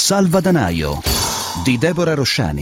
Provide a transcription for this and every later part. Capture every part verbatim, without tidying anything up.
Salvadanaio di Deborah Rosciani.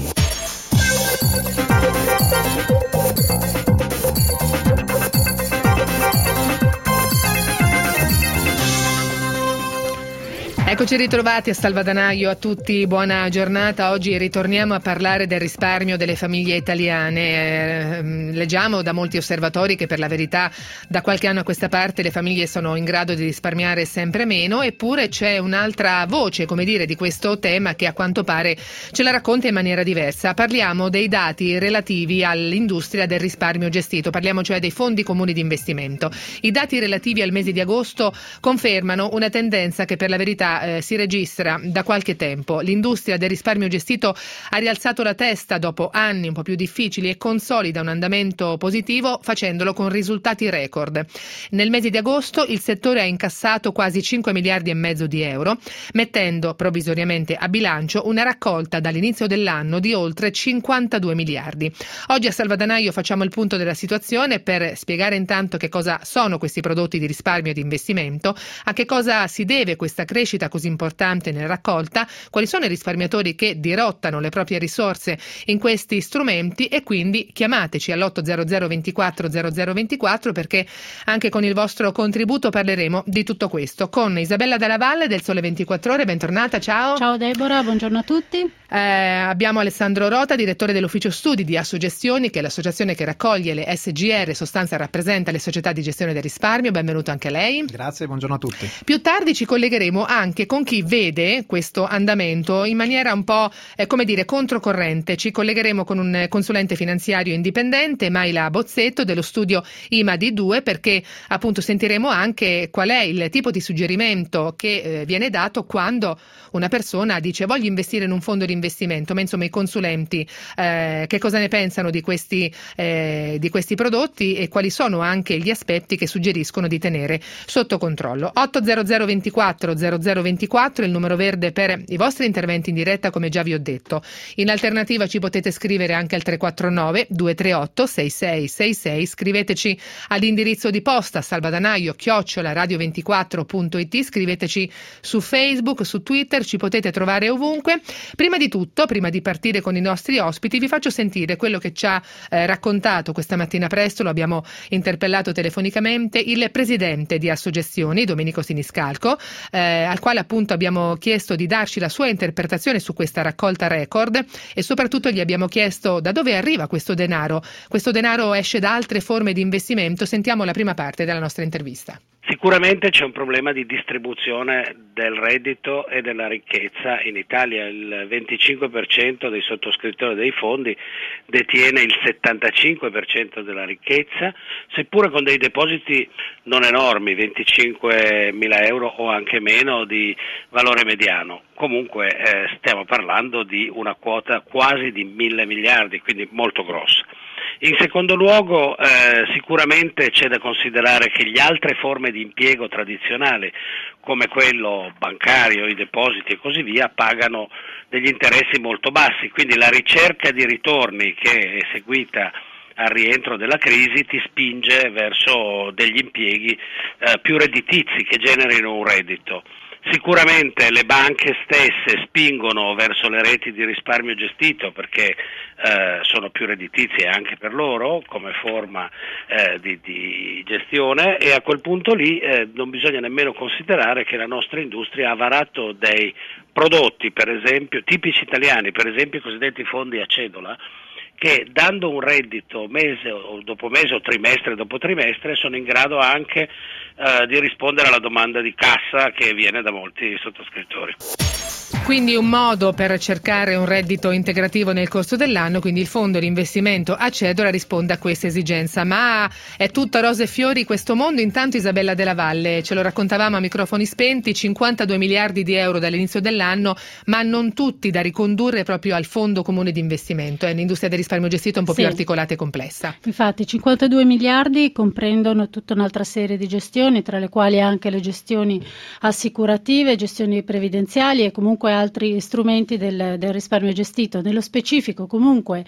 Eccoci ritrovati a Salvadanaio, a tutti buona giornata. Oggi ritorniamo a parlare del risparmio delle famiglie italiane. Eh, leggiamo da molti osservatori che per la verità da qualche anno a questa parte le famiglie sono in grado di risparmiare sempre meno, eppure c'è un'altra voce, come dire, di questo tema che a quanto pare ce la racconta in maniera diversa. Parliamo dei dati relativi all'industria del risparmio gestito, parliamo cioè dei fondi comuni di investimento. I dati relativi al mese di agosto confermano una tendenza che per la verità Eh, si registra da qualche tempo. L'industria del risparmio gestito ha rialzato la testa dopo anni un po' più difficili e consolida un andamento positivo facendolo con risultati record. Nel mese di agosto il settore ha incassato quasi cinque miliardi e mezzo di euro, mettendo provvisoriamente a bilancio una raccolta dall'inizio dell'anno di oltre cinquantadue miliardi. Oggi a Salvadanaio facciamo il punto della situazione per spiegare intanto che cosa sono questi prodotti di risparmio e di investimento, a che cosa si deve questa crescita così importante nella raccolta, quali sono i risparmiatori che dirottano le proprie risorse in questi strumenti, e quindi chiamateci all'otto zero zero ventiquattro zero zero ventiquattro perché anche con il vostro contributo parleremo di tutto questo. Con Isabella Dalla Valle del Sole ventiquattro Ore, bentornata, ciao. Ciao Deborah, buongiorno a tutti. Eh, abbiamo Alessandro Rota, direttore dell'ufficio studi di Assogestioni, che è l'associazione che raccoglie le S G R, sostanza rappresenta le società di gestione del risparmio. Benvenuto anche a lei. Grazie, buongiorno a tutti. Più tardi ci collegheremo anche con chi vede questo andamento in maniera un po' eh, come dire controcorrente. Ci collegheremo con un consulente finanziario indipendente, Maila Bozzetto, dello studio I M A D due, perché appunto sentiremo anche qual è il tipo di suggerimento che eh, viene dato quando una persona dice voglio investire in un fondo di investimento, ma insomma i consulenti eh, che cosa ne pensano di questi, eh, di questi prodotti e quali sono anche gli aspetti che suggeriscono di tenere sotto controllo. otto zero zero ventiquattro zero zero ventiquattro il numero verde per i vostri interventi in diretta, come già vi ho detto. In alternativa ci potete scrivere anche al tre quattro nove due tre otto sei sei sei sei, scriveteci all'indirizzo di posta salvadanaio chiocciola radio ventiquattro punto it, scriveteci su Facebook, su Twitter, ci potete trovare ovunque. Prima di tutto, prima di partire con i nostri ospiti, vi faccio sentire quello che ci ha eh, raccontato questa mattina presto, lo abbiamo interpellato telefonicamente, il presidente di Assogestioni, Domenico Siniscalco, eh, al quale appunto abbiamo chiesto di darci la sua interpretazione su questa raccolta record e soprattutto gli abbiamo chiesto da dove arriva questo denaro. Questo denaro esce da altre forme di investimento? Sentiamo la prima parte della nostra intervista. Sicuramente c'è un problema di distribuzione del reddito e della ricchezza. In Italia il venticinque per cento dei sottoscrittori dei fondi detiene il settantacinque per cento della ricchezza, seppure con dei depositi non enormi, venticinquemila euro o anche meno di valore mediano. Comunque eh, stiamo parlando di una quota quasi di mille miliardi, quindi molto grossa. In secondo luogo eh, sicuramente c'è da considerare che le altre forme di impiego tradizionali come quello bancario, i depositi e così via pagano degli interessi molto bassi, quindi la ricerca di ritorni che è seguita al rientro della crisi ti spinge verso degli impieghi eh, più redditizi che generino un reddito. Sicuramente le banche stesse spingono verso le reti di risparmio gestito perché eh, sono più redditizie anche per loro come forma eh, di, di gestione, e a quel punto lì eh, non bisogna nemmeno considerare che la nostra industria ha varato dei prodotti, per esempio, tipici italiani, per esempio i cosiddetti fondi a cedola, che dando un reddito mese o dopo mese o trimestre dopo trimestre sono in grado anche eh, di rispondere alla domanda di cassa che viene da molti sottoscrittori. Quindi un modo per cercare un reddito integrativo nel corso dell'anno, quindi il fondo di investimento a cedola risponde a questa esigenza. Ma è tutto rose e fiori questo mondo? Intanto Isabella Della Valle, ce lo raccontavamo a microfoni spenti, cinquantadue miliardi di euro dall'inizio dell'anno, ma non tutti da ricondurre proprio al fondo comune di investimento. È un'industria del risparmio gestito un po' sì. più articolata e complessa. Infatti cinquantadue miliardi comprendono tutta un'altra serie di gestioni, tra le quali anche le gestioni assicurative, gestioni previdenziali e comunque altri strumenti del, del risparmio gestito. Nello specifico comunque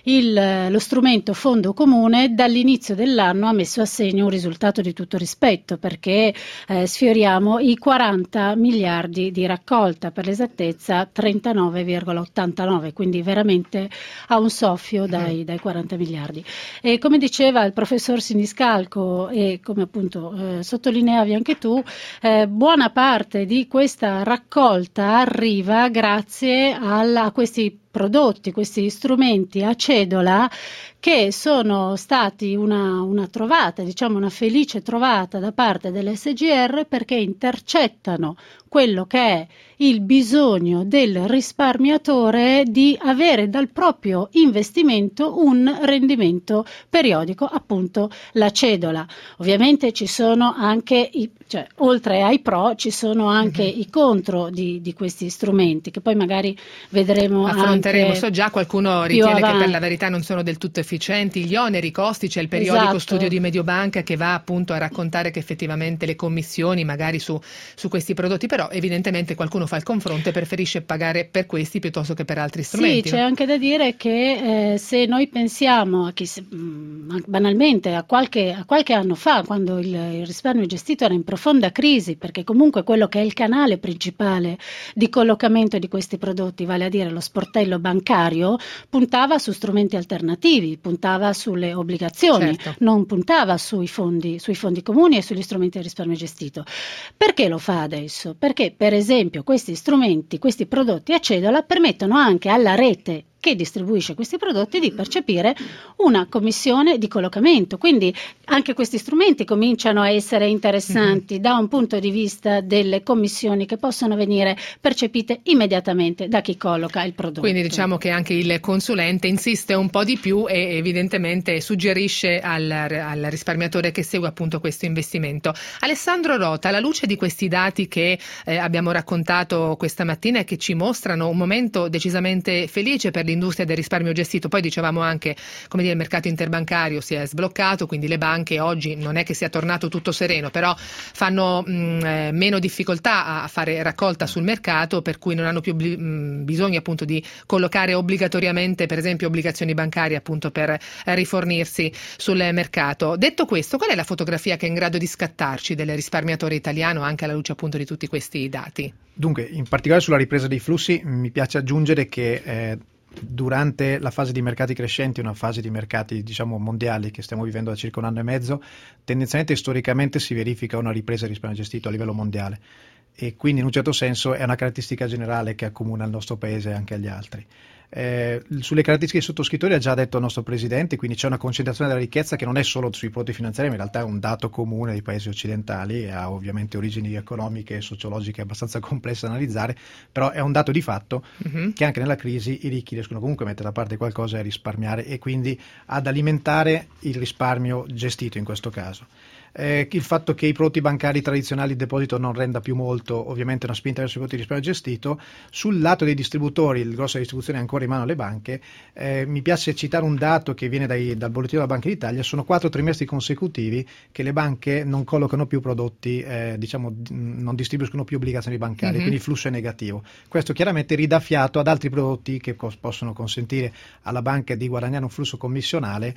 il, lo strumento fondo comune dall'inizio dell'anno ha messo a segno un risultato di tutto rispetto, perché eh, sfioriamo i quaranta miliardi di raccolta, per l'esattezza trentanove virgola ottantanove, quindi veramente a un soffio dai, dai quaranta miliardi. E come diceva il professor Siniscalco e come appunto eh, sottolineavi anche tu, eh, buona parte di questa raccolta arriva grazie alla, a questi prodotti, questi strumenti a cedola, che sono stati una, una trovata, diciamo una felice trovata da parte dell'S G R, perché intercettano quello che è il bisogno del risparmiatore di avere dal proprio investimento un rendimento periodico, appunto la cedola. Ovviamente ci sono anche, i, cioè, oltre ai pro, ci sono anche mm-hmm. i contro di, di questi strumenti, che poi magari vedremo affronteremo. Anche so già qualcuno ritiene che per la verità non sono del tutto efficienti gli oneri, i costi. C'è il periodico esatto. studio di Mediobanca che va appunto a raccontare che effettivamente le commissioni magari su, su questi prodotti, però evidentemente qualcuno fa il confronto e preferisce pagare per questi piuttosto che per altri strumenti. Sì, c'è anche da dire che eh, se noi pensiamo a chi, mh, banalmente a qualche, a qualche anno fa, quando il, il risparmio gestito era in profonda crisi, perché comunque quello che è il canale principale di collocamento di questi prodotti, vale a dire lo sportello bancario, puntava su strumenti alternativi, puntava sulle obbligazioni, certo. non puntava sui fondi, sui fondi comuni e sugli strumenti di risparmio gestito. Perché lo fa adesso? Perché per esempio questi strumenti, questi prodotti a cedola permettono anche alla rete che distribuisce questi prodotti di percepire una commissione di collocamento, quindi anche questi strumenti cominciano a essere interessanti mm-hmm. da un punto di vista delle commissioni che possono venire percepite immediatamente da chi colloca il prodotto. Quindi diciamo che anche il consulente insiste un po' di più e evidentemente suggerisce al, al risparmiatore che segue appunto questo investimento. Alessandro Rota, alla luce di questi dati che eh, abbiamo raccontato questa mattina e che ci mostrano un momento decisamente felice per l'industria del risparmio gestito, poi dicevamo anche, come dire, il mercato interbancario si è sbloccato, quindi le banche oggi non è che sia tornato tutto sereno, però fanno mh, eh, meno difficoltà a fare raccolta sul mercato, per cui non hanno più bl- mh, bisogno appunto di collocare obbligatoriamente per esempio obbligazioni bancarie appunto per eh, rifornirsi sul mercato. Detto questo, qual è la fotografia che è in grado di scattarci del risparmiatore italiano anche alla luce appunto di tutti questi dati? Dunque, in particolare sulla ripresa dei flussi mi piace aggiungere che eh, durante la fase di mercati crescenti, una fase di mercati diciamo mondiali che stiamo vivendo da circa un anno e mezzo, tendenzialmente storicamente si verifica una ripresa del risparmio gestito a livello mondiale, e quindi in un certo senso è una caratteristica generale che accomuna il nostro paese anche agli altri. Eh, sulle caratteristiche dei sottoscrittori ha già detto il nostro Presidente, quindi c'è una concentrazione della ricchezza che non è solo sui prodotti finanziari, ma in realtà è un dato comune dei paesi occidentali e ha ovviamente origini economiche e sociologiche abbastanza complesse da analizzare, però è un dato di fatto uh-huh. che anche nella crisi i ricchi riescono comunque a mettere da parte qualcosa e a risparmiare, e quindi ad alimentare il risparmio gestito in questo caso. Eh, il fatto che i prodotti bancari tradizionali, il deposito non renda più molto, ovviamente una spinta verso i prodotti di risparmio gestito. Sul lato dei distributori, il grosso della distribuzione è ancora in mano alle banche. Eh, mi piace citare un dato che viene dai, dal bollettino della Banca d'Italia: sono quattro trimestri consecutivi che le banche non collocano più prodotti, eh, diciamo non distribuiscono più obbligazioni bancarie, mm-hmm. quindi il flusso è negativo. Questo chiaramente ridà fiato ad altri prodotti che cos- possono consentire alla banca di guadagnare un flusso commissionale,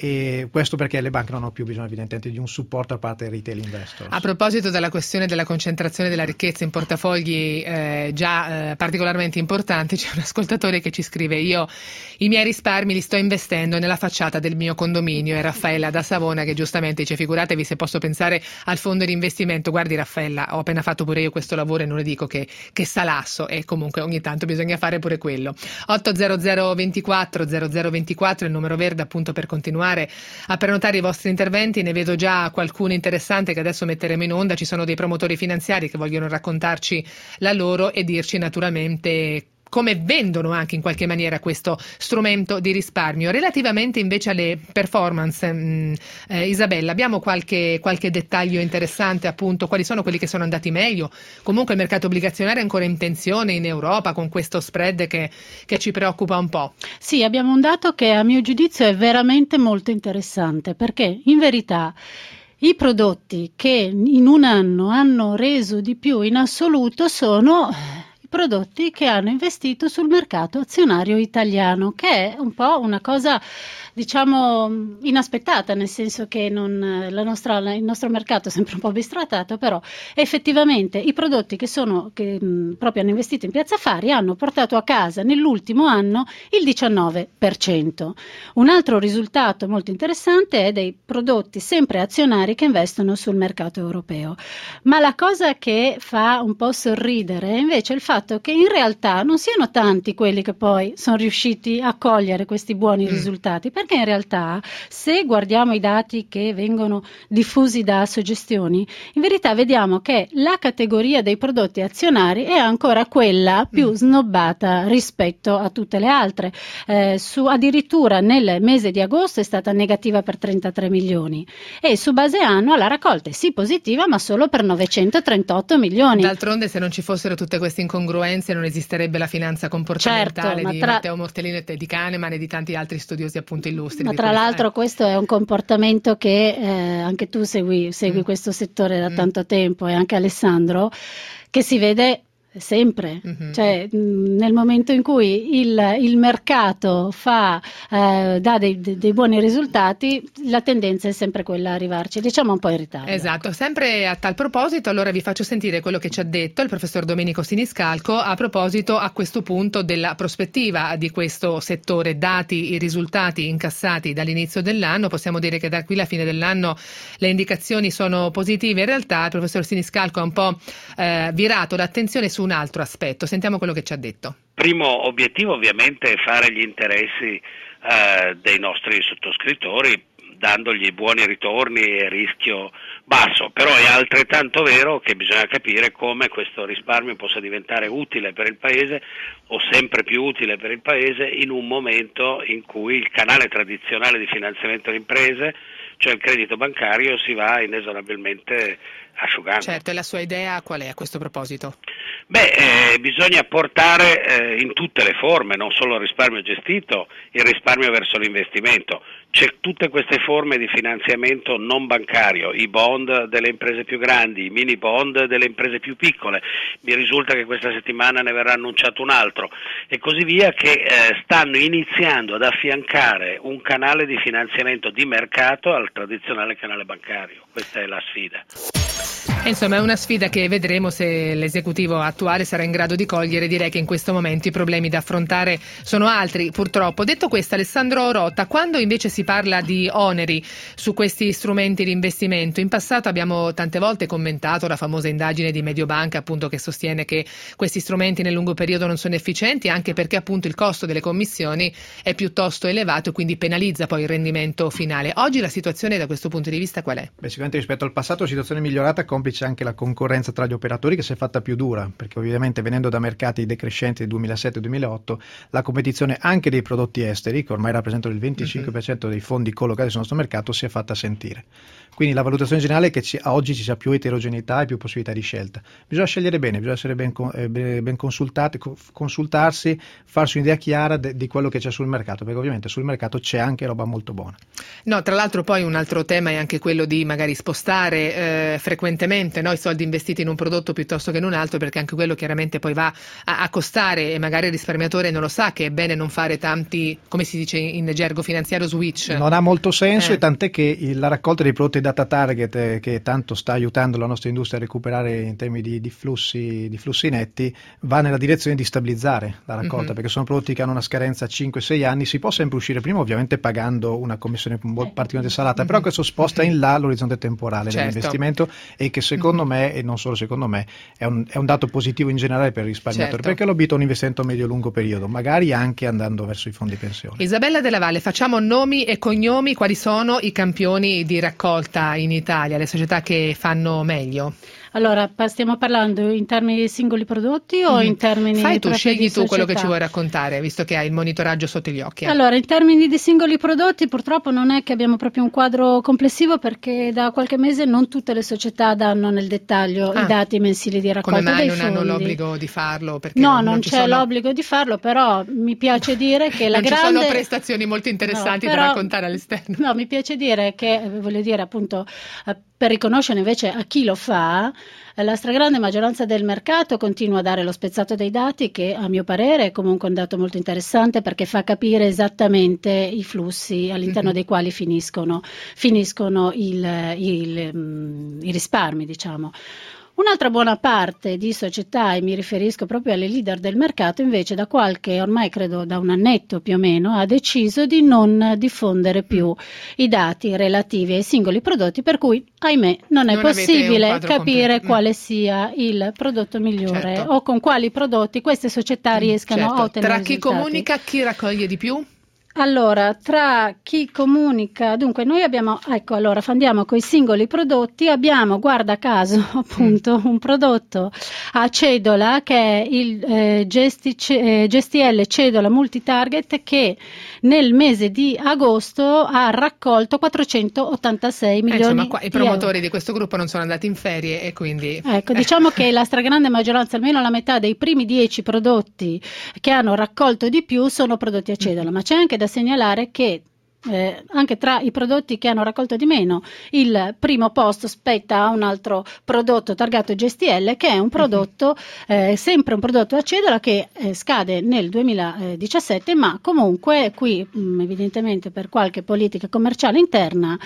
e questo perché le banche non hanno più bisogno evidentemente di un supporto da parte dei retail investors. A proposito della questione della concentrazione della ricchezza in portafogli eh, già eh, particolarmente importanti, c'è un ascoltatore che ci scrive: io i miei risparmi li sto investendo nella facciata del mio condominio. È Raffaella da Savona che giustamente dice: figuratevi se posso pensare al fondo di investimento. Guardi Raffaella, ho appena fatto pure io questo lavoro e non le dico che, che salasso, e comunque ogni tanto bisogna fare pure quello. otto zero zero ventiquattro zero zero ventiquattro è il numero verde appunto per continuare a prenotare i vostri interventi. Ne vedo già qualcuno interessante che adesso metteremo in onda. Ci sono dei promotori finanziari che vogliono raccontarci la loro e dirci naturalmente come vendono anche in qualche maniera questo strumento di risparmio. Relativamente invece alle performance, mh, eh, Isabella, abbiamo qualche, qualche dettaglio interessante, appunto, quali sono quelli che sono andati meglio? Comunque il mercato obbligazionario è ancora in tensione in Europa con questo spread che, che ci preoccupa un po'. Sì, abbiamo un dato che a mio giudizio è veramente molto interessante, perché in verità i prodotti che in un anno hanno reso di più in assoluto sono i prodotti che hanno investito sul mercato azionario italiano, che è un po' una cosa, diciamo, inaspettata, nel senso che non, la nostra, il nostro mercato è sempre un po' bistrattato, però effettivamente i prodotti che sono che mh, proprio hanno investito in Piazza Affari hanno portato a casa nell'ultimo anno il diciannove per cento. Un altro risultato molto interessante è dei prodotti sempre azionari che investono sul mercato europeo. Ma la cosa che fa un po' sorridere è invece il fatto che in realtà non siano tanti quelli che poi sono riusciti a cogliere questi buoni mm. risultati, perché in realtà se guardiamo i dati che vengono diffusi da Soggestioni, in verità vediamo che la categoria dei prodotti azionari è ancora quella più mm. snobbata rispetto a tutte le altre. Eh, su, addirittura nel mese di agosto è stata negativa per trentatré milioni e su base annua la raccolta è sì positiva ma solo per novecentotrentotto milioni. D'altronde se non ci fossero tutte queste incongruenze non esisterebbe la finanza comportamentale certo, di tra... Matteo Mortellino e di Kahneman e di tanti altri studiosi appunto illustri. Ma tra l'altro questo è un comportamento che eh, anche tu segui, segui mm. questo settore da mm. tanto tempo, e anche Alessandro, che si vede sempre, mm-hmm. cioè mh, nel momento in cui il, il mercato fa eh, dà dei, dei buoni risultati, la tendenza è sempre quella a arrivarci, diciamo un po' in ritardo. Esatto, sempre a tal proposito allora vi faccio sentire quello che ci ha detto il professor Domenico Siniscalco a proposito a questo punto della prospettiva di questo settore. Dati i risultati incassati dall'inizio dell'anno, possiamo dire che da qui alla fine dell'anno le indicazioni sono positive. In realtà il professor Siniscalco ha un po' eh, virato l'attenzione su un altro aspetto. Sentiamo quello che ci ha detto. Primo obiettivo ovviamente è fare gli interessi eh, dei nostri sottoscrittori, dandogli buoni ritorni e rischio basso, però è altrettanto vero che bisogna capire come questo risparmio possa diventare utile per il Paese o sempre più utile per il Paese in un momento in cui il canale tradizionale di finanziamento alle imprese, cioè il credito bancario, si va inesorabilmente asciugando. Certo, e la sua idea qual è a questo proposito? Beh, eh, bisogna portare eh, in tutte le forme, non solo il risparmio gestito, il risparmio verso l'investimento. C'è tutte queste forme di finanziamento non bancario, i bond delle imprese più grandi, i mini bond delle imprese più piccole, mi risulta che questa settimana ne verrà annunciato un altro e così via, che eh, stanno iniziando ad affiancare un canale di finanziamento di mercato al tradizionale canale bancario. Questa è la sfida. Insomma è una sfida che vedremo se l'esecutivo attuale sarà in grado di cogliere. Direi che in questo momento i problemi da affrontare sono altri, purtroppo. Detto questo, Alessandro Rotta, quando invece si parla di oneri su questi strumenti di investimento, in passato abbiamo tante volte commentato la famosa indagine di Mediobanca appunto che sostiene che questi strumenti nel lungo periodo non sono efficienti, anche perché appunto il costo delle commissioni è piuttosto elevato e quindi penalizza poi il rendimento finale. Oggi la situazione da questo punto di vista qual è? Beh, sicuramente rispetto al passato la situazione è migliorata, complice anche la concorrenza tra gli operatori che si è fatta più dura, perché ovviamente venendo da mercati decrescenti del duemilasette duemilaotto la competizione anche dei prodotti esteri, che ormai rappresentano il venticinque per cento dei fondi collocati sul nostro mercato, si è fatta sentire. Quindi la valutazione generale è che ci, a oggi ci sia più eterogeneità e più possibilità di scelta. Bisogna scegliere bene, bisogna essere ben, eh, ben consultati, consultarsi, farsi un'idea chiara de, di quello che c'è sul mercato, perché ovviamente sul mercato c'è anche roba molto buona. No, tra l'altro poi un altro tema è anche quello di magari spostare eh, frequentemente no, i soldi investiti in un prodotto piuttosto che in un altro, perché anche quello chiaramente poi va a, a costare e magari il risparmiatore non lo sa che è bene non fare tanti, come si dice in gergo finanziario, switch. Non ha molto senso eh. e tant'è che il, la raccolta dei prodotti data target eh, che tanto sta aiutando la nostra industria a recuperare in termini di, di, flussi, di flussi netti va nella direzione di stabilizzare la raccolta, mm-hmm. perché sono prodotti che hanno una scadenza cinque sei anni, si può sempre uscire prima ovviamente pagando una commissione particolarmente salata, mm-hmm. però questo sposta in là l'orizzonte temporale certo. dell'investimento e che secondo mm-hmm. me, e non solo secondo me, è un, è un dato positivo in generale per il risparmiatore, certo. perché lo abita un investimento a medio-lungo periodo, magari anche andando verso i fondi pensione. Isabella Della Valle, facciamo nomi e cognomi, quali sono i campioni di raccolta in Italia, le società che fanno meglio? Allora, stiamo parlando in termini di singoli prodotti o mm. in termini Fai tu, scegli tu società? Quello che ci vuoi raccontare, visto che hai il monitoraggio sotto gli occhi. Eh. Allora, in termini di singoli prodotti purtroppo non è che abbiamo proprio un quadro complessivo, perché da qualche mese non tutte le società danno danno nel dettaglio ah, i dati mensili di raccolta come mai dei non fondi. hanno l'obbligo di farlo? Perché no, non, non, non c'è sono... l'obbligo di farlo, però mi piace dire che la non grande... ci sono prestazioni molto interessanti no, però, da raccontare all'esterno. No, mi piace dire che, voglio dire appunto, per riconoscere invece a chi lo fa, la stragrande maggioranza del mercato continua a dare lo spezzato dei dati, che a mio parere è comunque un dato molto interessante perché fa capire esattamente i flussi all'interno mm-hmm. dei quali finiscono, finiscono il, il, i risparmi, diciamo. Un'altra buona parte di società, e mi riferisco proprio alle leader del mercato, invece da qualche, ormai credo da un annetto più o meno, ha deciso di non diffondere più i dati relativi ai singoli prodotti, per cui, ahimè, non è non possibile capire completo. quale sia il prodotto migliore certo. o con quali prodotti queste società riescano certo. a ottenere Tra chi risultati. comunica, chi raccoglie di più? Allora, tra chi comunica, dunque noi abbiamo, ecco, allora andiamo con i singoli prodotti, abbiamo, guarda caso, appunto, un prodotto a cedola che è il eh, G S T L cedola multitarget, che nel mese di agosto ha raccolto quattrocentottantasei milioni eh, insomma, qua, i promotori di, di questo gruppo non sono andati in ferie e quindi... Ecco, diciamo che la stragrande maggioranza, almeno la metà dei primi dieci prodotti che hanno raccolto di più sono prodotti a cedola, ma c'è anche da segnalare che Eh, anche tra i prodotti che hanno raccolto di meno il primo posto spetta a un altro prodotto targato G S T L, che è un prodotto eh, sempre un prodotto a cedola che eh, scade nel duemiladiciassette, ma comunque qui mh, evidentemente per qualche politica commerciale interna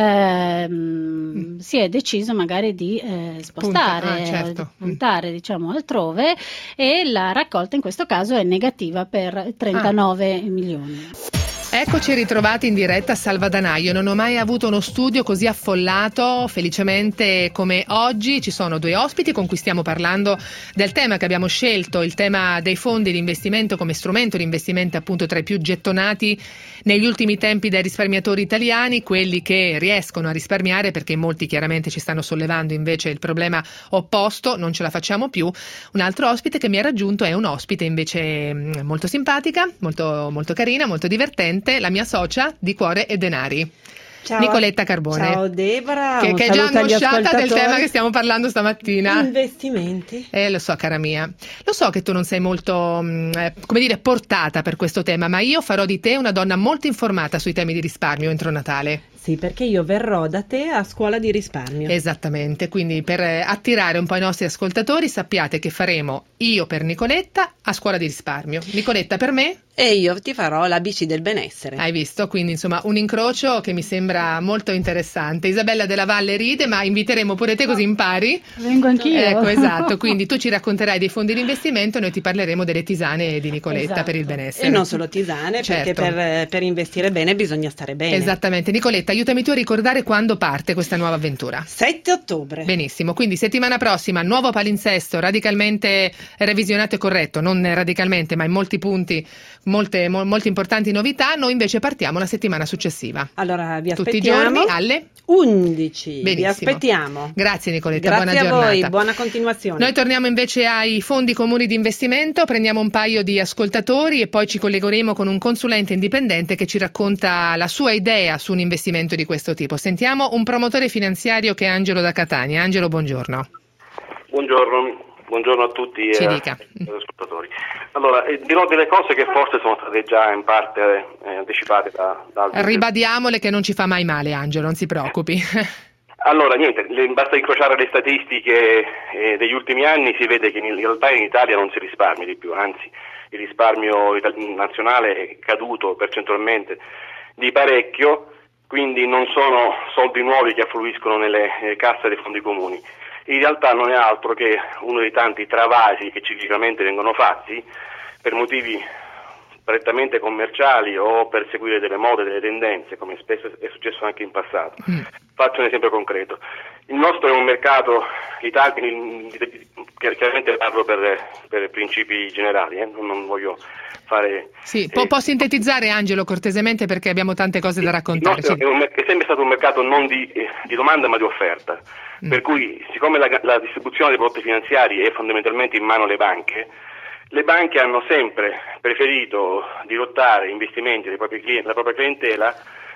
eh, mh, si è deciso magari di eh, spostare Punta, ah, certo. eh, puntare diciamo altrove, e la raccolta in questo caso è negativa per trentanove ah. milioni. Eccoci ritrovati in diretta a Salvadanaio. Non ho mai avuto uno studio così affollato, felicemente, come oggi. Ci sono due ospiti con cui stiamo parlando del tema che abbiamo scelto, il tema dei fondi di investimento come strumento di investimento appunto tra i più gettonati negli ultimi tempi dai risparmiatori italiani, quelli che riescono a risparmiare, perché molti chiaramente ci stanno sollevando invece il problema opposto, non ce la facciamo più. Un altro ospite che mi ha raggiunto è un ospite invece molto simpatica, molto, molto carina, molto divertente, la mia socia di Cuore e Denari. Ciao, Nicoletta Carbone. Ciao Debora, che, che è già angosciata del tema che stiamo parlando stamattina. Investimenti. Eh, lo so, cara mia. Lo so che tu non sei molto, eh, come dire, portata per questo tema, ma io farò di te una donna molto informata sui temi di risparmio entro Natale. Sì, perché io verrò da te a scuola di risparmio. Esattamente, quindi per attirare un po' i nostri ascoltatori sappiate che faremo io per Nicoletta a scuola di risparmio, Nicoletta per me. E io ti farò l'A B C del benessere. Hai visto? Quindi insomma un incrocio che mi sembra molto interessante. Isabella Della Valle ride, ma inviteremo pure te così impari. Vengo anch'io. Ecco, esatto, quindi tu ci racconterai dei fondi di investimento e noi ti parleremo delle tisane di Nicoletta esatto. per il benessere. E non solo tisane, certo. perché per, per investire bene bisogna stare bene. Esattamente. Nicoletta, aiutami tu a ricordare quando parte questa nuova avventura. sette ottobre. Benissimo, quindi settimana prossima nuovo palinsesto radicalmente revisionato e corretto, non radicalmente ma in molti punti molte mo, molte importanti novità. Noi invece partiamo la settimana successiva. Allora vi aspettiamo tutti i giorni alle undici. Benissimo. Vi aspettiamo. Grazie Nicoletta, Grazie buona a giornata. voi, buona continuazione. Noi torniamo invece ai fondi comuni di investimento, prendiamo un paio di ascoltatori e poi ci collegheremo con un consulente indipendente che ci racconta la sua idea su un investimento di questo tipo. Sentiamo un promotore finanziario che è Angelo da Catania. Angelo, buongiorno. Buongiorno. Buongiorno a tutti e eh, agli ascoltatori. Allora, eh, dirò delle cose che forse sono state già in parte eh, anticipate da, da altri. Ribadiamole che non ci fa mai male, Angelo, non si preoccupi. Allora, niente, basta incrociare le statistiche eh, degli ultimi anni, si vede che in realtà in Italia non si risparmia di più, anzi il risparmio nazionale è caduto percentualmente di parecchio, quindi non sono soldi nuovi che affluiscono nelle, nelle casse dei fondi comuni. In realtà non è altro che uno dei tanti travasi che ciclicamente vengono fatti per motivi prettamente commerciali o per seguire delle mode, delle tendenze, come spesso è successo anche in passato. Mm. Faccio un esempio concreto. Il nostro è un mercato, l'Italia, chiaramente parlo per, per principi generali, eh? non, non voglio fare... Sì, può, eh, può sintetizzare Angelo cortesemente perché abbiamo tante cose da raccontare. Il nostro è, un, è sempre stato un mercato non di, di domanda ma di offerta, mm. per cui siccome la, la distribuzione dei prodotti finanziari è fondamentalmente in mano alle banche, le banche hanno sempre preferito dirottare investimenti dei propri clienti, della propria clientela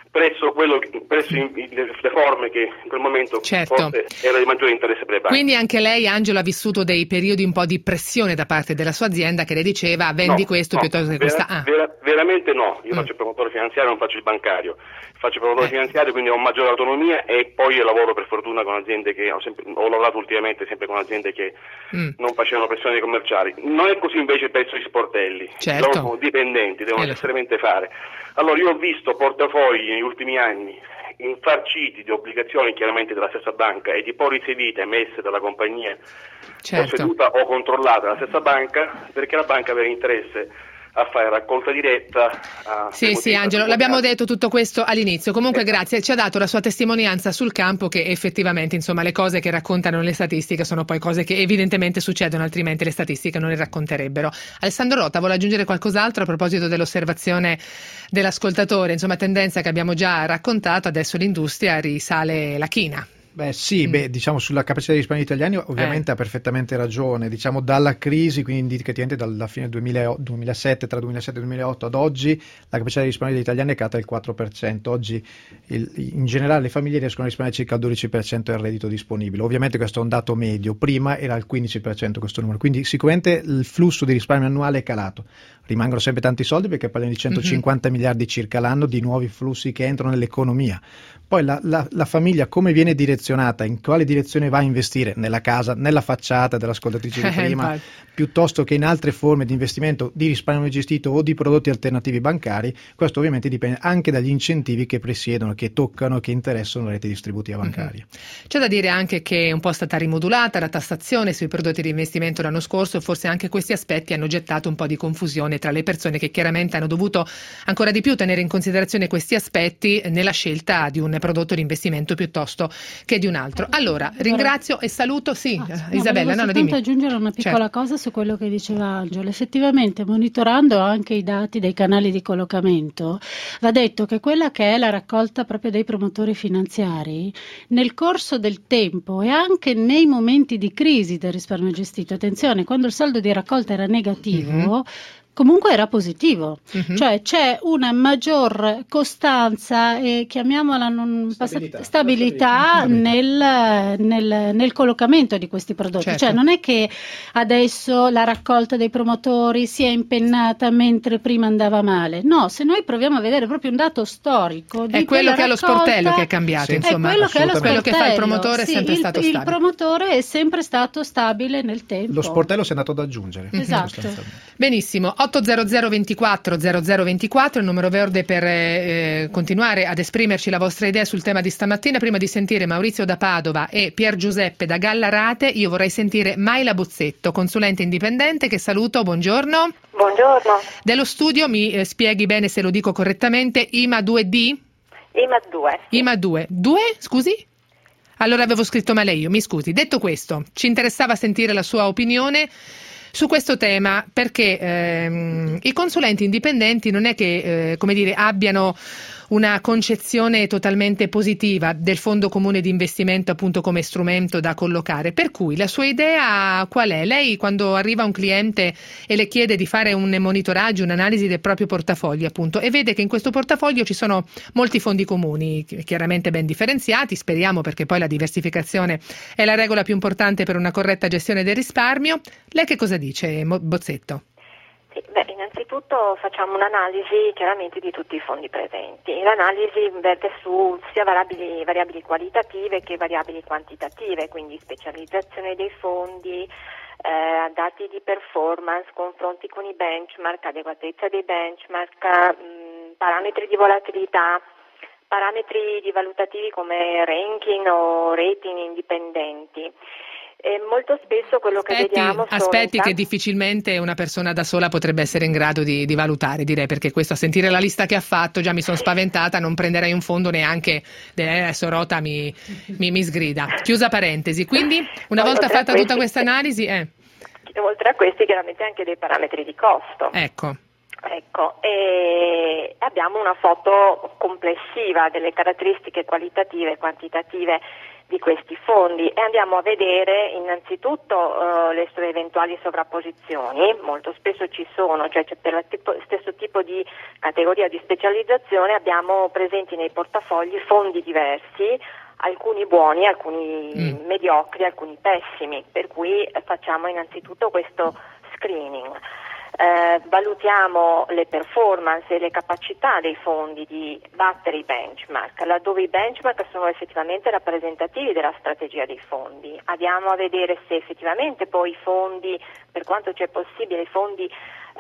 presso, quello, presso in, le, le forme che in quel momento certo. forse era di maggiore interesse per le banche. Quindi anche lei, Angelo, ha vissuto dei periodi un po' di pressione da parte della sua azienda che le diceva vendi no, questo no, piuttosto che vera, questa. Ah. Vera, veramente no, io mm. faccio il promotore finanziario, non faccio il bancario. Faccio il promotore eh. finanziario, quindi ho maggiore autonomia e poi io lavoro per fortuna con aziende che ho, sempre, ho lavorato ultimamente sempre con aziende che mm. non facevano pressioni commerciali. Non è così invece presso gli sportelli, certo. loro sono dipendenti, devono eh. necessariamente fare. Allora io ho visto portafogli negli ultimi anni infarciti di obbligazioni chiaramente della stessa banca e di polizze vita emesse dalla compagnia certo. posseduta o controllata dalla stessa banca, perché la banca aveva interesse a fare raccolta diretta. A sì, sì, Angelo, l'abbiamo detto tutto questo all'inizio. Comunque, esatto. grazie, ci ha dato la sua testimonianza sul campo che effettivamente, insomma, le cose che raccontano le statistiche sono poi cose che evidentemente succedono, altrimenti le statistiche non le racconterebbero. Alessandro Rota, vuole aggiungere qualcos'altro a proposito dell'osservazione dell'ascoltatore? Insomma, tendenza che abbiamo già raccontato, adesso l'industria risale la china. Beh sì, mm. beh, diciamo sulla capacità di risparmio degli italiani ovviamente eh. ha perfettamente ragione, diciamo dalla crisi, quindi indicativamente dalla fine del duemilasette, tra duemilasette e duemilaotto ad oggi la capacità di risparmio degli italiani è calata del quattro per cento, oggi il, in generale le famiglie riescono a risparmiare circa il dodici per cento del reddito disponibile, ovviamente questo è un dato medio, prima era il quindici per cento questo numero, quindi sicuramente il flusso di risparmio annuale è calato, rimangono sempre tanti soldi perché parliamo di centocinquanta mm-hmm. miliardi circa l'anno di nuovi flussi che entrano nell'economia. Poi la, la, la famiglia come viene direzionata, in quale direzione va a investire? Nella casa, nella facciata dell'ascoltatrice di prima, piuttosto che in altre forme di investimento di risparmio gestito o di prodotti alternativi bancari, questo ovviamente dipende anche dagli incentivi che presiedono, che toccano, che interessano la rete distributiva bancaria. Mm-hmm. C'è da dire anche che è un po' stata rimodulata la tassazione sui prodotti di investimento l'anno scorso, forse anche questi aspetti hanno gettato un po' di confusione tra le persone che chiaramente hanno dovuto ancora di più tenere in considerazione questi aspetti nella scelta di un prodotto di investimento piuttosto che di un altro. Allora, ringrazio e saluto, sì, ah, Isabella. No, no, soltanto aggiungere una piccola certo. cosa su quello che diceva Angelo. Effettivamente, monitorando anche i dati dei canali di collocamento, va detto che quella che è la raccolta proprio dei promotori finanziari, nel corso del tempo e anche nei momenti di crisi del risparmio gestito, attenzione, quando il saldo di raccolta era negativo, mm-hmm. comunque era positivo, uh-huh. cioè c'è una maggior costanza e chiamiamola non, stabilità, stabilità, stabilità. Nel, nel, nel collocamento di questi prodotti, certo. cioè non è che adesso la raccolta dei promotori si è impennata mentre prima andava male, no, se noi proviamo a vedere proprio un dato storico di è quello che raccolta, è lo sportello che è cambiato, sì. insomma, è quello che è lo sportello, quello che fa il promotore sì, è sempre il, stato il stabile. Il promotore è sempre stato stabile nel tempo. Lo sportello si è andato ad aggiungere. Esatto. Benissimo. otto zero zero ventiquattro zero zero ventiquattro il numero verde per eh, continuare ad esprimerci la vostra idea sul tema di stamattina. Prima di sentire Maurizio da Padova e Pier Giuseppe da Gallarate, io vorrei sentire Maila Bozzetto, consulente indipendente, che saluto. Buongiorno. Buongiorno. Dello studio mi eh, spieghi bene se lo dico correttamente, I M A due D? I M A due. Sì. I M A due. Due? Scusi? Allora avevo scritto male io, mi scusi. Detto questo, ci interessava sentire la sua opinione su questo tema, perché ehm, i consulenti indipendenti non è che eh, come dire, abbiano una concezione totalmente positiva del fondo comune di investimento appunto come strumento da collocare, per cui la sua idea qual è? Lei quando arriva un cliente e le chiede di fare un monitoraggio, un'analisi del proprio portafoglio appunto e vede che in questo portafoglio ci sono molti fondi comuni chiaramente ben differenziati, speriamo, perché poi la diversificazione è la regola più importante per una corretta gestione del risparmio, lei che cosa dice, Bozzetto? Sì, beh, innanzitutto facciamo un'analisi chiaramente di tutti i fondi presenti. L'analisi verte su sia variabili, variabili qualitative che variabili quantitative, quindi specializzazione dei fondi, eh, dati di performance, confronti con i benchmark, adeguatezza dei benchmark, mh, parametri di volatilità, parametri di valutativi come ranking o rating indipendenti. E molto spesso quello aspetti, che vediamo sono aspetti che difficilmente una persona da sola potrebbe essere in grado di, di valutare, direi, perché questo a sentire la lista che ha fatto già mi sono spaventata, non prenderei un fondo neanche eh, adesso Rota mi, mi, mi sgrida. Chiusa parentesi, quindi una Poi, volta fatta questi, tutta questa analisi eh. oltre a questi chiaramente anche dei parametri di costo. Ecco. Ecco, e abbiamo una foto complessiva delle caratteristiche qualitative e quantitative di questi fondi, e andiamo a vedere innanzitutto uh, le sue eventuali sovrapposizioni. Molto spesso ci sono, cioè per lo tipo, stesso tipo di categoria di specializzazione abbiamo presenti nei portafogli fondi diversi, alcuni buoni, alcuni mm. mediocri, alcuni pessimi, per cui facciamo innanzitutto questo screening. Eh, valutiamo le performance e le capacità dei fondi di battere i benchmark, laddove i benchmark sono effettivamente rappresentativi della strategia dei fondi. Andiamo a vedere se effettivamente poi i fondi, per quanto c'è possibile, i fondi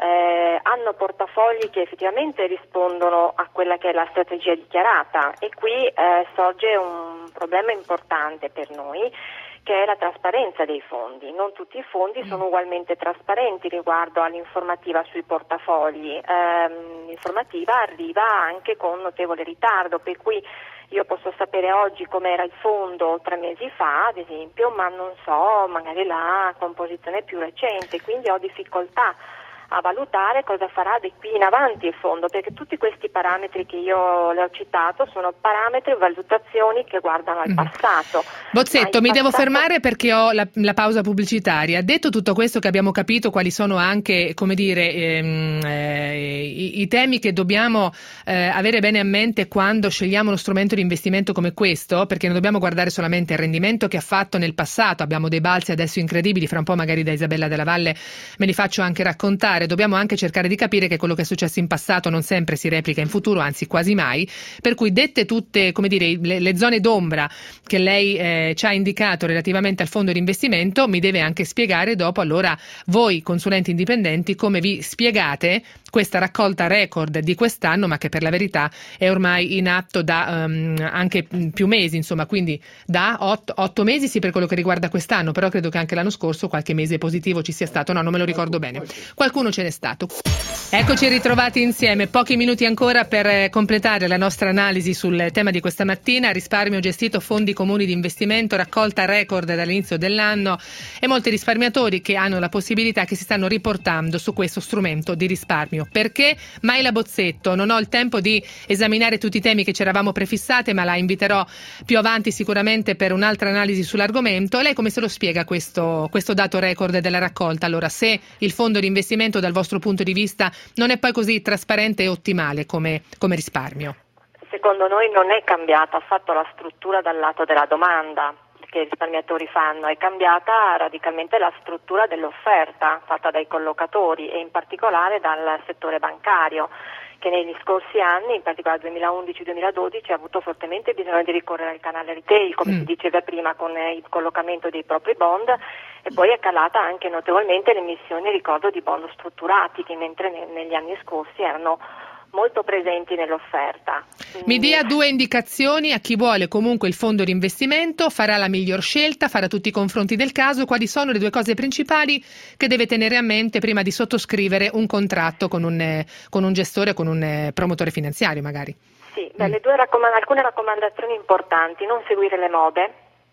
eh, hanno portafogli che effettivamente rispondono a quella che è la strategia dichiarata, e qui eh, sorge un problema importante per noi, che è la trasparenza dei fondi. Non tutti i fondi sono ugualmente trasparenti riguardo all'informativa sui portafogli. Ehm, l'informativa arriva anche con notevole ritardo, per cui io posso sapere oggi com'era il fondo tre mesi fa, ad esempio, ma non so magari la composizione più recente, quindi ho difficoltà a valutare cosa farà di qui in avanti il fondo, perché tutti questi parametri che io le ho citato sono parametri e valutazioni che guardano al passato. Bozzetto, mi passato... devo fermare perché ho la, la pausa pubblicitaria. Detto tutto questo, che abbiamo capito quali sono anche, come dire, ehm, eh, i, i temi che dobbiamo eh, avere bene a mente quando scegliamo uno strumento di investimento come questo, perché non dobbiamo guardare solamente il rendimento che ha fatto nel passato, abbiamo dei balzi adesso incredibili, fra un po' magari da Isabella Della Valle me li faccio anche raccontare. Dobbiamo anche cercare di capire che quello che è successo in passato non sempre si replica in futuro, anzi quasi mai, per cui dette tutte, come dire, le, le zone d'ombra che lei eh, ci ha indicato relativamente al fondo di investimento, mi deve anche spiegare dopo allora voi consulenti indipendenti come vi spiegate questa raccolta record di quest'anno, ma che per la verità è ormai in atto da um, anche più mesi, insomma, quindi da otto, otto mesi sì per quello che riguarda quest'anno, però credo che anche l'anno scorso qualche mese positivo ci sia stato, no, non me lo ricordo bene, qualcuno ce n'è stato. Eccoci ritrovati insieme, pochi minuti ancora per completare la nostra analisi sul tema di questa mattina: risparmio gestito, fondi comuni di investimento, raccolta record dall'inizio dell'anno e molti risparmiatori che hanno la possibilità, che si stanno riportando su questo strumento di risparmio. Perché? Maila Bozzetto, non ho il tempo di esaminare tutti i temi che ci eravamo prefissate, ma la inviterò più avanti sicuramente per un'altra analisi sull'argomento. Lei come se lo spiega questo, questo dato record della raccolta? Allora, se il fondo di investimento dal vostro punto di vista non è poi così trasparente e ottimale come, come risparmio? Secondo noi non è cambiata affatto la struttura dal lato della domanda che i risparmiatori fanno, è cambiata radicalmente la struttura dell'offerta fatta dai collocatori e in particolare dal settore bancario, che negli scorsi anni, in particolare duemilaundici duemiladodici, ha avuto fortemente bisogno di ricorrere al canale retail, come mm. si diceva prima, con il collocamento dei propri bond, e poi è calata anche notevolmente l'emissione, ricordo, di bond strutturati, che mentre ne, negli anni scorsi erano molto presenti nell'offerta. Mi dia due indicazioni a chi vuole comunque il fondo di investimento, farà la miglior scelta, farà tutti i confronti del caso. Quali sono le due cose principali che deve tenere a mente prima di sottoscrivere un contratto con un, con un gestore, con un promotore finanziario magari? Sì, beh, mm. le due raccomand- alcune raccomandazioni importanti: non seguire le mode.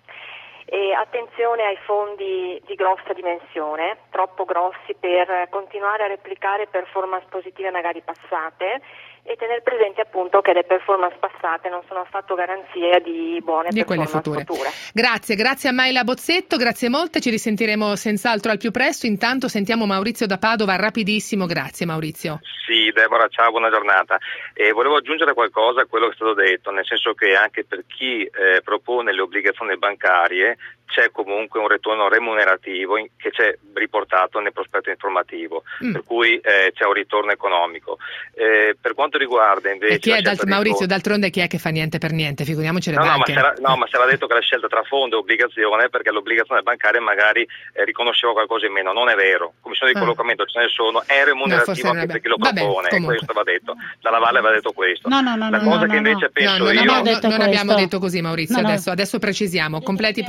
E attenzione ai fondi di grossa dimensione, troppo grossi per continuare a replicare performance positive magari passate, e tenere presente appunto che le performance passate non sono affatto garanzia di buone di performance quelle future. future. Grazie, grazie a Maila Bozzetto, grazie molte, ci risentiremo senz'altro al più presto. Intanto sentiamo Maurizio da Padova, rapidissimo. Grazie Maurizio. Sì, Deborah, ciao, buona giornata. E volevo aggiungere qualcosa a quello che è stato detto, nel senso che anche per chi eh, propone le obbligazioni bancarie c'è comunque un ritorno remunerativo in, che c'è riportato nel prospetto informativo, mm. per cui eh, c'è un ritorno economico. Eh, per quanto riguarda invece... E chi è dal, Maurizio, fondo... d'altronde chi è che fa niente per niente? Figuriamoci le no, banche. No, ma c'era, no, ma c'era detto che la scelta tra fondo e obbligazione, perché l'obbligazione bancaria magari eh, riconosceva qualcosa in meno. Non è vero. Commissione di ah. collocamento ce ne sono, è remunerativo no, anche per chi lo propone, Vabbè, questo va detto. Dalla Valle va detto questo. No, no, no, la no, cosa no, che invece no. penso no, no, io... No, detto non questo. abbiamo detto così Maurizio, no, no. adesso, adesso precisiamo. Completi Da anni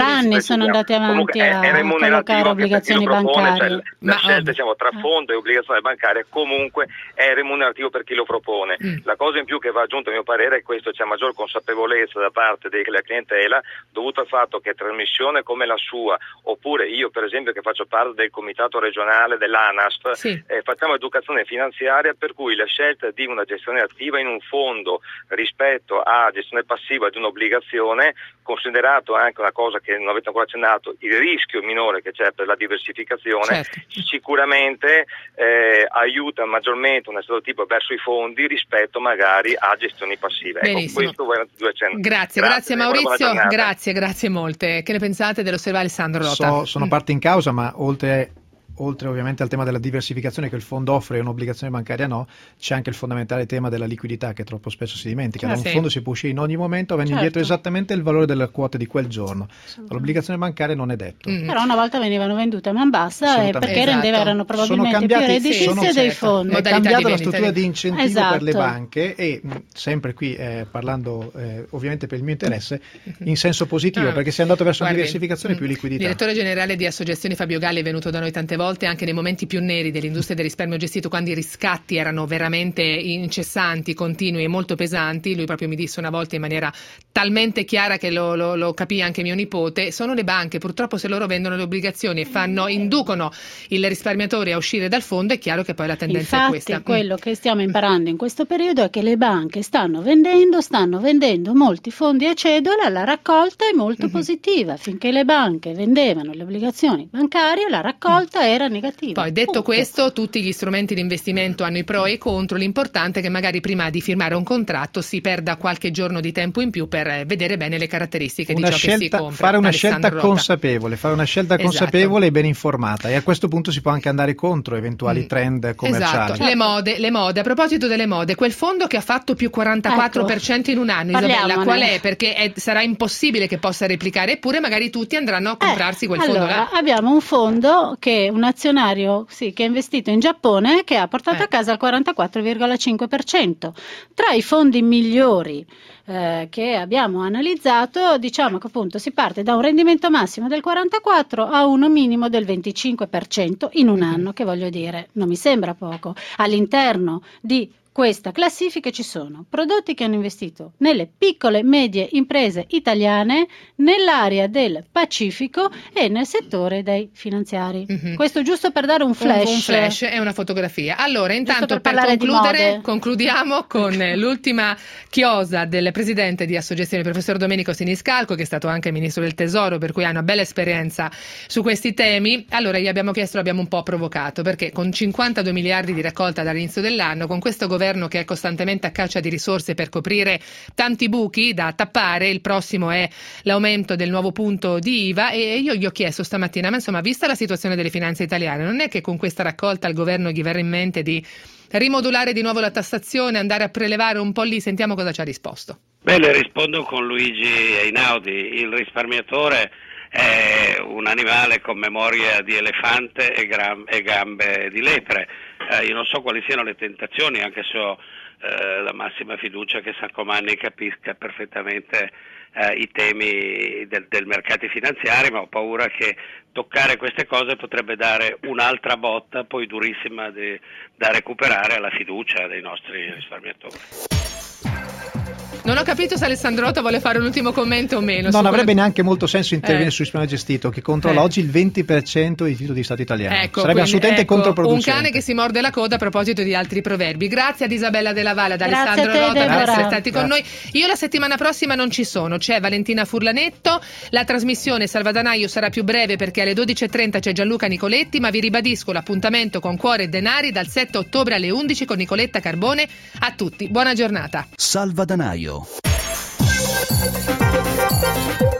sono andati avanti a, a collocare obbligazioni bancarie. Cioè, la Ma, scelta diciamo, tra fondo e obbligazione bancaria comunque è remunerativo per chi lo propone. Mm. La cosa in più che va aggiunta a mio parere è questo: c'è maggior consapevolezza da parte della clientela dovuto al fatto che trasmissione come la sua, oppure io per esempio che faccio parte del comitato regionale dell'ANASF, sì. eh, facciamo educazione finanziaria, per cui la scelta di una gestione attiva in un fondo rispetto a gestione passiva di un'obbligazione, considerato anche una cosa che non avete ancora accennato, il rischio minore che c'è per la diversificazione, certo. sicuramente eh, aiuta maggiormente un Stato tipo verso i fondi rispetto magari a gestioni passive. Benissimo. Ecco, questo due accenni. Grazie, grazie, grazie Maurizio, grazie, grazie molte. Che ne pensate dell'osservare Alessandro Rota? So, sono parte in causa, ma oltre oltre ovviamente al tema della diversificazione che il fondo offre e un'obbligazione bancaria no, c'è anche il fondamentale tema della liquidità che troppo spesso si dimentica. Ah, da un sì. fondo si può uscire in ogni momento avendo certo. indietro esattamente il valore delle quote di quel giorno. Dall'obbligazione bancaria non è detto. Mm. Però una volta venivano vendute a man bassa eh, perché esatto. rendeva, erano probabilmente più redditizie sì, dei fondi. È cambiata la struttura di incentivo esatto. per le banche e mh, sempre qui eh, parlando eh, ovviamente per il mio interesse in senso positivo ah. perché si è andato verso Guardi, una diversificazione e più liquidità. Il direttore generale di Assogestioni Fabio Galli è venuto da noi tante volte anche nei momenti più neri dell'industria del risparmio gestito, quando i riscatti erano veramente incessanti, continui e molto pesanti. Lui proprio mi disse una volta in maniera talmente chiara che lo, lo, lo capì anche mio nipote: sono le banche, purtroppo se loro vendono le obbligazioni e fanno, inducono il risparmiatore a uscire dal fondo, è chiaro che poi la tendenza Infatti, è questa. Quello mm. che stiamo imparando in questo periodo è che le banche stanno vendendo, stanno vendendo molti fondi a cedola, la raccolta è molto mm-hmm. positiva. Finché le banche vendevano le obbligazioni bancarie, la raccolta mm. era negativa. Poi detto Punto. questo, tutti gli strumenti di investimento hanno i pro e i contro, l'importante è che magari prima di firmare un contratto si perda qualche giorno di tempo in più per vedere bene le caratteristiche una di ciò scelta, che si compra. Fare una scelta Rota. consapevole, fare una scelta esatto. consapevole e ben informata, e a questo punto si può anche andare contro eventuali mm. trend commerciali. Esatto, le mode, le mode, a proposito delle mode, quel fondo che ha fatto più quarantaquattro per cento ecco. in un anno, Isabella, qual è? Perché è, sarà impossibile che possa replicare, eppure magari tutti andranno a comprarsi eh, quel allora, fondo là. Abbiamo un fondo che è un azionario sì, che ha investito in Giappone, che ha portato eh. a casa il quarantaquattro virgola cinque per cento. Tra i fondi migliori eh, che abbiamo analizzato, diciamo che appunto si parte da un rendimento massimo del quarantaquattro a uno minimo del venticinque per cento in un anno, che voglio dire, non mi sembra poco. All'interno di questa classifica ci sono prodotti che hanno investito nelle piccole e medie imprese italiane, nell'area del Pacifico e nel settore dei finanziari. Mm-hmm. Questo giusto per dare un flash. Un, un flash e una fotografia. Allora, intanto per, per concludere, concludiamo con l'ultima chiosa del presidente di Assogestioni, il professor Domenico Siniscalco, che è stato anche ministro del Tesoro, per cui ha una bella esperienza su questi temi. Allora, gli abbiamo chiesto, l'abbiamo un po' provocato, perché con cinquantadue miliardi di raccolta dall'inizio dell'anno, con questo governo che è costantemente a caccia di risorse per coprire tanti buchi da tappare, il prossimo è l'aumento del nuovo punto di I V A, e io gli ho chiesto stamattina, ma insomma, vista la situazione delle finanze italiane, non è che con questa raccolta al governo gli verrà in mente di rimodulare di nuovo la tassazione, andare a prelevare un po' lì? Sentiamo cosa ci ha risposto. Beh, le rispondo con Luigi Einaudi. Il risparmiatore è un animale con memoria di elefante e, gram- e gambe di lepre. Eh, io non so quali siano le tentazioni, anche se ho eh, la massima fiducia che Saccomanni capisca perfettamente eh, i temi del, del mercati finanziari, ma ho paura che toccare queste cose potrebbe dare un'altra botta poi durissima di, da recuperare alla fiducia dei nostri risparmiatori. Non ho capito se Alessandro Rota vuole fare un ultimo commento o meno. Non avrebbe quello... neanche molto senso intervenire eh. sul risparmio gestito, che controlla eh. oggi il venti per cento dei titoli di Stato italiano. Ecco, sarebbe quindi, assolutamente ecco, controproducente. Un cane che si morde la coda a proposito di altri proverbi. Grazie ad Isabella Della Valle, ad Alessandro Rota per essere stati con noi. Io la settimana prossima non ci sono, c'è Valentina Furlanetto, la trasmissione Salvadanaio sarà più breve perché alle dodici e trenta c'è Gianluca Nicoletti, ma vi ribadisco l'appuntamento con Cuore e Denari dal sette ottobre alle undici con Nicoletta Carbone. A tutti, buona giornata. Salvadanaio.